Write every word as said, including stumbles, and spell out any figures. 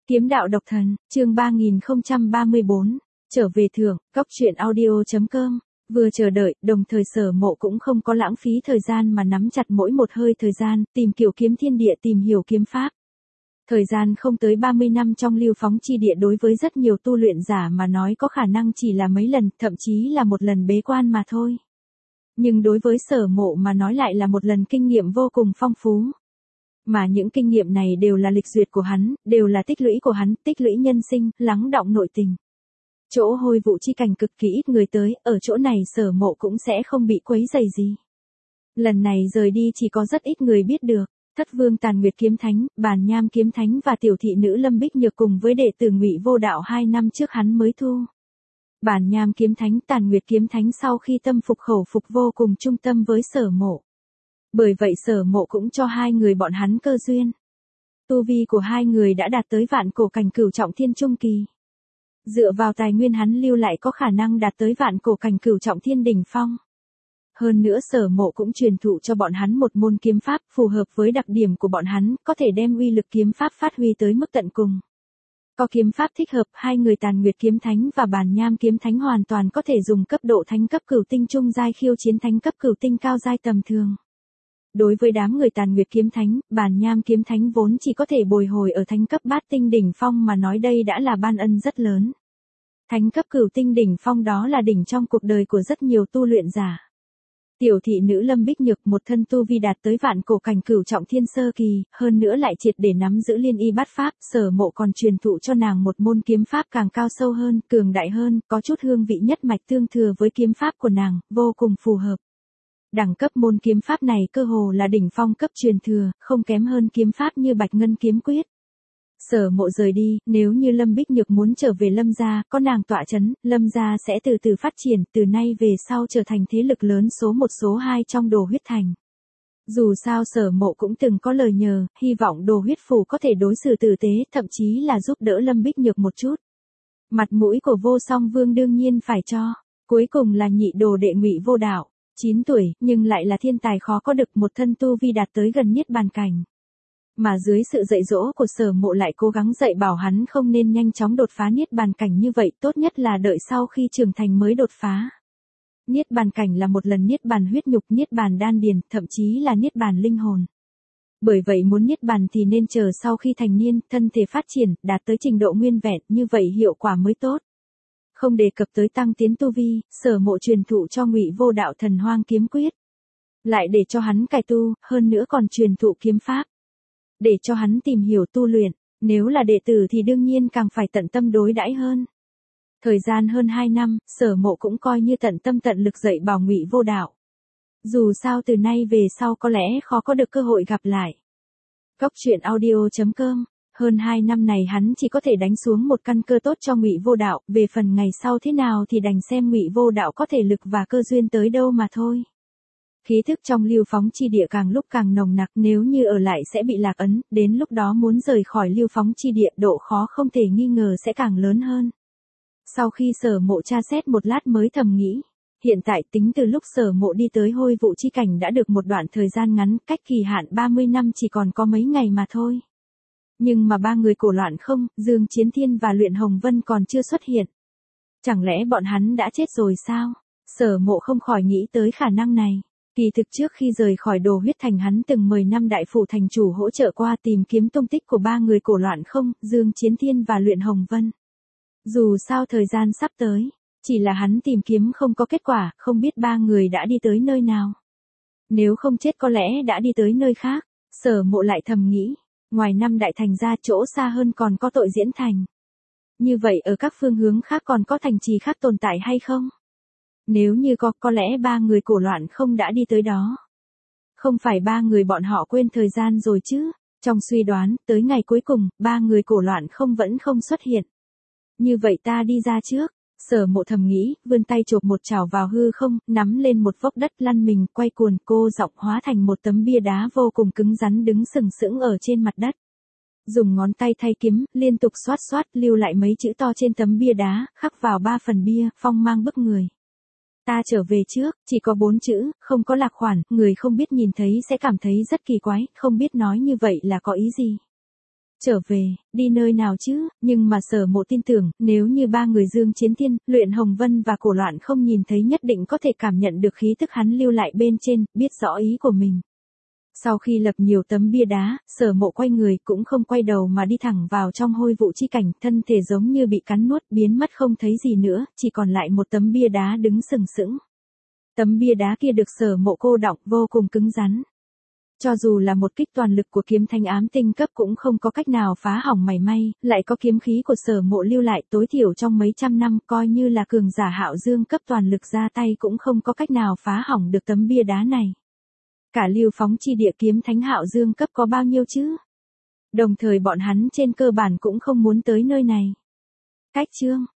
Kiếm đạo độc thần, chương ba nghìn không trăm ba mươi bốn, trở về thưởng, góc truyện audio chấm com. Vừa chờ đợi, đồng thời Sở Mộ cũng không có lãng phí thời gian mà nắm chặt mỗi một hơi thời gian, tìm kiểu kiếm thiên địa, tìm hiểu kiếm pháp. Thời gian không tới ba mươi năm trong Lưu Phóng chi địa đối với rất nhiều tu luyện giả mà nói có khả năng chỉ là mấy lần, thậm chí là một lần bế quan mà thôi. Nhưng đối với Sở Mộ mà nói lại là một lần kinh nghiệm vô cùng phong phú. Mà những kinh nghiệm này đều là lịch duyệt của hắn, đều là tích lũy của hắn, tích lũy nhân sinh, lắng đọng nội tình. Chỗ hôi vụ chi cảnh cực kỳ ít người tới, ở chỗ này Sở Mộ cũng sẽ không bị quấy rầy gì. Lần này rời đi chỉ có rất ít người biết được. Thất Vương Tàn Nguyệt Kiếm Thánh, Bàn Nham Kiếm Thánh và tiểu thị nữ Lâm Bích Nhược cùng với đệ tử Ngụy Vô Đạo hai năm trước hắn mới thu. Bàn Nham Kiếm Thánh, Tàn Nguyệt Kiếm Thánh sau khi tâm phục khẩu phục vô cùng trung tâm với Sở Mộ. Bởi vậy Sở Mộ cũng cho hai người bọn hắn cơ duyên. Tu vi của hai người đã đạt tới vạn cổ cảnh cửu trọng thiên trung kỳ. Dựa vào tài nguyên hắn lưu lại có khả năng đạt tới vạn cổ cảnh cửu trọng thiên đỉnh phong. Hơn nữa Sở Mộ cũng truyền thụ cho bọn hắn một môn kiếm pháp phù hợp với đặc điểm của bọn hắn, có thể đem uy lực kiếm pháp phát huy tới mức tận cùng. Có kiếm pháp thích hợp, hai người Tàn Nguyệt Kiếm Thánh và Bàn Nham Kiếm Thánh hoàn toàn có thể dùng cấp độ thánh cấp cửu tinh trung giai khiêu chiến thánh cấp cửu tinh cao giai tầm thường. Đối với đám người Tàn Nguyệt Kiếm Thánh, Bàn Nham Kiếm Thánh vốn chỉ có thể bồi hồi ở thánh cấp bát tinh đỉnh phong mà nói đây đã là ban ân rất lớn. Thánh cấp cửu tinh đỉnh phong đó là đỉnh trong cuộc đời của rất nhiều tu luyện giả. Tiểu thị nữ Lâm Bích Nhược một thân tu vi đạt tới vạn cổ cảnh cửu trọng thiên sơ kỳ, hơn nữa lại triệt để nắm giữ liên y bát pháp, Sở Mộ còn truyền thụ cho nàng một môn kiếm pháp càng cao sâu hơn, cường đại hơn, có chút hương vị nhất mạch tương thừa với kiếm pháp của nàng, vô cùng phù hợp. Đẳng cấp môn kiếm pháp này cơ hồ là đỉnh phong cấp truyền thừa, không kém hơn kiếm pháp như Bạch Ngân Kiếm Quyết. Sở Mộ rời đi, nếu như Lâm Bích Nhược muốn trở về Lâm gia, có nàng tọa chấn, Lâm gia sẽ từ từ phát triển, từ nay về sau trở thành thế lực lớn số một số hai trong Đồ Huyết Thành. Dù sao Sở Mộ cũng từng có lời nhờ, hy vọng Đồ Huyết Phủ có thể đối xử tử tế, thậm chí là giúp đỡ Lâm Bích Nhược một chút. Mặt mũi của Vô Song Vương đương nhiên phải cho. Cuối cùng là nhị đồ đệ Ngụy Vô Đạo, chín tuổi, nhưng lại là thiên tài khó có được, một thân tu vi đạt tới gần niết bàn cảnh. Mà dưới sự dạy dỗ của Sở Mộ lại cố gắng dạy bảo hắn không nên nhanh chóng đột phá niết bàn cảnh như vậy, tốt nhất là đợi sau khi trưởng thành mới đột phá. Niết bàn cảnh là một lần niết bàn huyết nhục, niết bàn đan điền, thậm chí là niết bàn linh hồn. Bởi vậy muốn niết bàn thì nên chờ sau khi thành niên, thân thể phát triển, đạt tới trình độ nguyên vẹn, như vậy hiệu quả mới tốt. Không đề cập tới tăng tiến tu vi, Sở Mộ truyền thụ cho Ngụy Vô Đạo Thần Hoang Kiếm Quyết. Lại để cho hắn cải tu, hơn nữa còn truyền thụ kiếm pháp. Để cho hắn tìm hiểu tu luyện, nếu là đệ tử thì đương nhiên càng phải tận tâm đối đãi hơn. Thời gian hơn hai năm, Sở Mộ cũng coi như tận tâm tận lực dạy bảo Ngụy Vô Đạo. Dù sao từ nay về sau có lẽ khó có được cơ hội gặp lại. Góc truyện audio chấm com. Hơn hai năm này hắn chỉ có thể đánh xuống một căn cơ tốt cho Ngụy Vô Đạo, về phần ngày sau thế nào thì đành xem Ngụy Vô Đạo có thể lực và cơ duyên tới đâu mà thôi. Khí thức trong Lưu Phóng chi địa càng lúc càng nồng nặc, nếu như ở lại sẽ bị lạc ấn, đến lúc đó muốn rời khỏi Lưu Phóng chi địa độ khó không thể nghi ngờ sẽ càng lớn hơn. Sau khi Sở Mộ tra xét một lát mới thầm nghĩ, hiện tại tính từ lúc Sở Mộ đi tới hôi vụ chi cảnh đã được một đoạn thời gian ngắn, cách kỳ hạn ba mươi năm chỉ còn có mấy ngày mà thôi. Nhưng mà ba người Cổ Loạn Không, Dương Chiến Thiên và Luyện Hồng Vân còn chưa xuất hiện. Chẳng lẽ bọn hắn đã chết rồi sao? Sở Mộ không khỏi nghĩ tới khả năng này. Kỳ thực trước khi rời khỏi Đồ Huyết Thành hắn từng mời năm đại phủ thành chủ hỗ trợ qua tìm kiếm tung tích của ba người Cổ Loạn Không, Dương Chiến Thiên và Luyện Hồng Vân. Dù sao thời gian sắp tới, chỉ là hắn tìm kiếm không có kết quả, không biết ba người đã đi tới nơi nào. Nếu không chết có lẽ đã đi tới nơi khác, Sở Mộ lại thầm nghĩ, ngoài năm đại thành ra chỗ xa hơn còn có Tội Diễn Thành. Như vậy ở các phương hướng khác còn có thành trì khác tồn tại hay không? Nếu như có, có lẽ ba người Cổ Loạn Không đã đi tới đó. Không phải ba người bọn họ quên thời gian rồi chứ? Trong suy đoán, tới ngày cuối cùng, ba người Cổ Loạn Không vẫn không xuất hiện. Như vậy ta đi ra trước. Sở Mộ thầm nghĩ, vươn tay chộp một chảo vào hư không, nắm lên một vốc đất lăn mình, quay cuồng, cô giọng hóa thành một tấm bia đá vô cùng cứng rắn đứng sừng sững ở trên mặt đất. Dùng ngón tay thay kiếm, liên tục xoát xoát, lưu lại mấy chữ to trên tấm bia đá, khắc vào ba phần bia, phong mang bức người. Ta trở về trước, chỉ có bốn chữ, không có lạc khoản, người không biết nhìn thấy sẽ cảm thấy rất kỳ quái, không biết nói như vậy là có ý gì. Trở về, đi nơi nào chứ, nhưng mà Sở Mộ tin tưởng, nếu như ba người Dương Chiến Thiên, Luyện Hồng Vân và Cổ Loạn không nhìn thấy nhất định có thể cảm nhận được khí tức hắn lưu lại bên trên, biết rõ ý của mình. Sau khi lập nhiều tấm bia đá, Sở Mộ quay người cũng không quay đầu mà đi thẳng vào trong hôi vụ chi cảnh, thân thể giống như bị cắn nuốt biến mất không thấy gì nữa, chỉ còn lại một tấm bia đá đứng sừng sững. Tấm bia đá kia được Sở Mộ cô đọng vô cùng cứng rắn. Cho dù là một kích toàn lực của kiếm thanh ám tinh cấp cũng không có cách nào phá hỏng mảy may, lại có kiếm khí của Sở Mộ lưu lại tối thiểu trong mấy trăm năm, coi như là cường giả Hạo Dương cấp toàn lực ra tay cũng không có cách nào phá hỏng được tấm bia đá này. Cả Lưu Phóng chi địa kiếm thánh Hạo Dương cấp có bao nhiêu chứ? Đồng thời bọn hắn trên cơ bản cũng không muốn tới nơi này. Cách chương